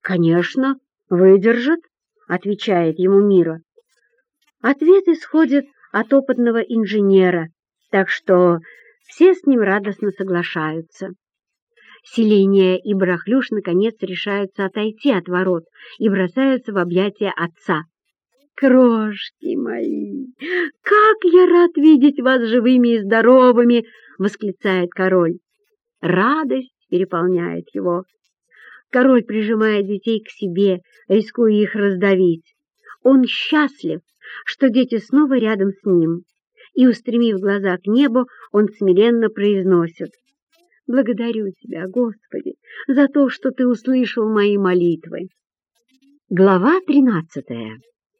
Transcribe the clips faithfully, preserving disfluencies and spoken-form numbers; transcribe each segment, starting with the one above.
«Конечно, выдержит», — отвечает ему Мира. Ответ исходит от опытного инженера, так что все с ним радостно соглашаются. Селения и Барахлюш наконец решаются отойти от ворот и бросаются в объятия отца. «Крошки мои, как я рад видеть вас живыми и здоровыми!» — восклицает король. Радость переполняет его. Король прижимает детей к себе, рискуя их раздавить. Он счастлив, что дети снова рядом с ним, и, устремив глаза к небу, он смиренно произносит: «Благодарю Тебя, Господи, за то, что Ты услышал мои молитвы». Глава тринадцатая.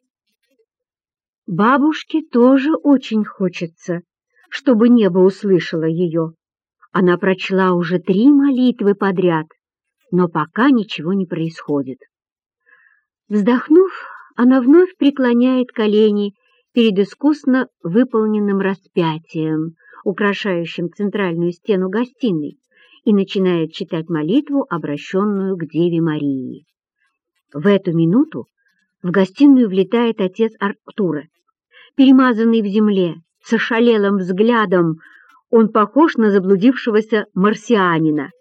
Бабушке тоже очень хочется, чтобы небо услышало ее. Она прочла уже три молитвы подряд, но пока ничего не происходит. Вздохнув, она вновь преклоняет колени перед искусно выполненным распятием, украшающим центральную стену гостиной, и начинает читать молитву, обращенную к Деве Марии. В эту минуту в гостиную влетает отец Арктура. Перемазанный в земле, с ошалелым взглядом, он похож на заблудившегося марсианина.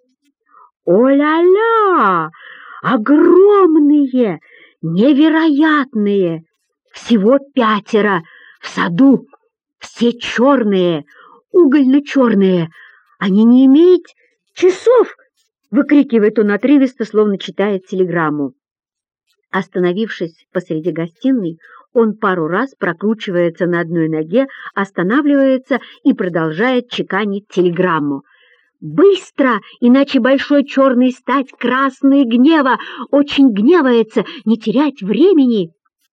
«О-ля-ля! Огромные! Невероятные! Всего пятеро в саду! Все черные, угольно-черные! Они не имеют часов!» — выкрикивает он отрывисто, словно читает телеграмму. Остановившись посреди гостиной, он пару раз прокручивается на одной ноге, останавливается и продолжает чеканить телеграмму. «Быстро, иначе большой черный стать красный гнева, очень гневается, не терять времени!»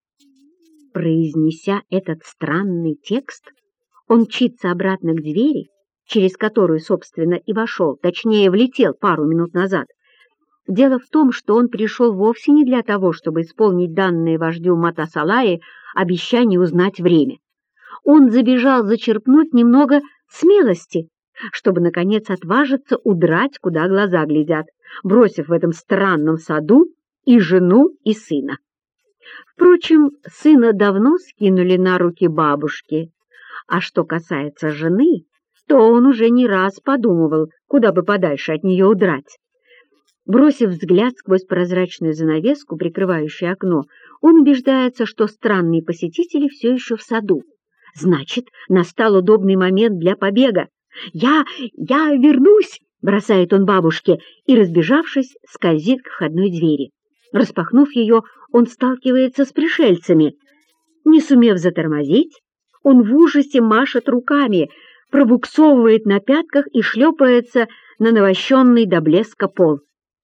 Произнеся этот странный текст, он мчится обратно к двери, через которую, собственно, и вошел, точнее, влетел пару минут назад. Дело в том, что он пришел вовсе не для того, чтобы исполнить данное вождю Матасалаи обещание узнать время. Он забежал зачерпнуть немного смелости, чтобы, наконец, отважиться удрать, куда глаза глядят, бросив в этом странном саду и жену, и сына. Впрочем, сына давно скинули на руки бабушки, а что касается жены, то он уже не раз подумывал, куда бы подальше от нее удрать. Бросив взгляд сквозь прозрачную занавеску, прикрывающую окно, он убеждается, что странные посетители все еще в саду. Значит, настал удобный момент для побега. «Я... я вернусь!» — бросает он бабушке и, разбежавшись, скользит к входной двери. Распахнув ее, он сталкивается с пришельцами. Не сумев затормозить, он в ужасе машет руками, пробуксовывает на пятках и шлепается на навощенный до блеска пол.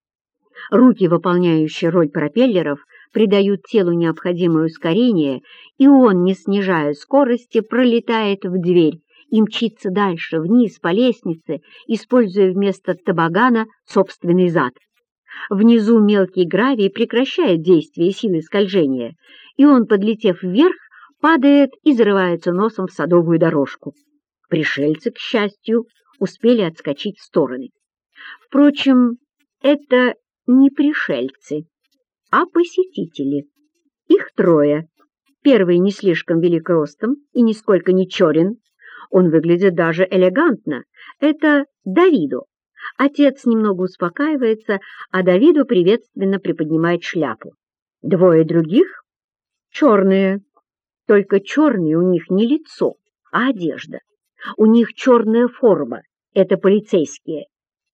Руки, выполняющие роль пропеллеров, придают телу необходимое ускорение, и он, не снижая скорости, пролетает в дверь и мчится дальше, вниз по лестнице, используя вместо табагана собственный зад. Внизу мелкий гравий прекращает действие силы скольжения, и он, подлетев вверх, падает и зарывается носом в садовую дорожку. Пришельцы, к счастью, успели отскочить в стороны. Впрочем, это не пришельцы, а посетители. Их трое. Первый не слишком велик ростом и нисколько не черен. Он выглядит даже элегантно. Это Давидо. Отец немного успокаивается, а Давидо приветственно приподнимает шляпу. Двое других — черные. Только черные у них не лицо, а одежда. У них черная форма. Это полицейские.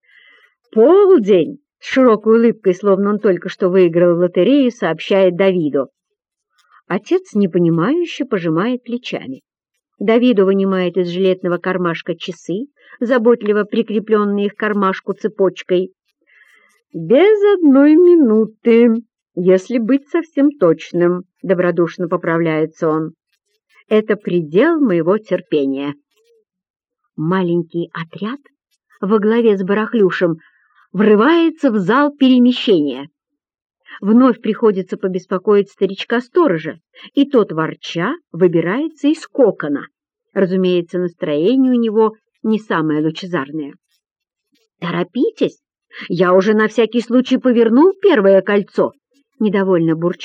«Полдень!» — с широкой улыбкой, словно он только что выиграл в лотерею, сообщает Давидо. Отец непонимающе пожимает плечами. Давидо вынимает из жилетного кармашка часы, заботливо прикрепленные к кармашку цепочкой. «Без одной минуты, если быть совсем точным», — добродушно поправляется он. «Это предел моего терпения». Маленький отряд во главе с Барахлюшем врывается в зал перемещения. Вновь приходится побеспокоить старичка-сторожа, и тот, ворча, выбирается из кокона. Разумеется, настроение у него не самое лучезарное. «Торопитесь! Я уже на всякий случай повернул первое кольцо. недовольно бурча.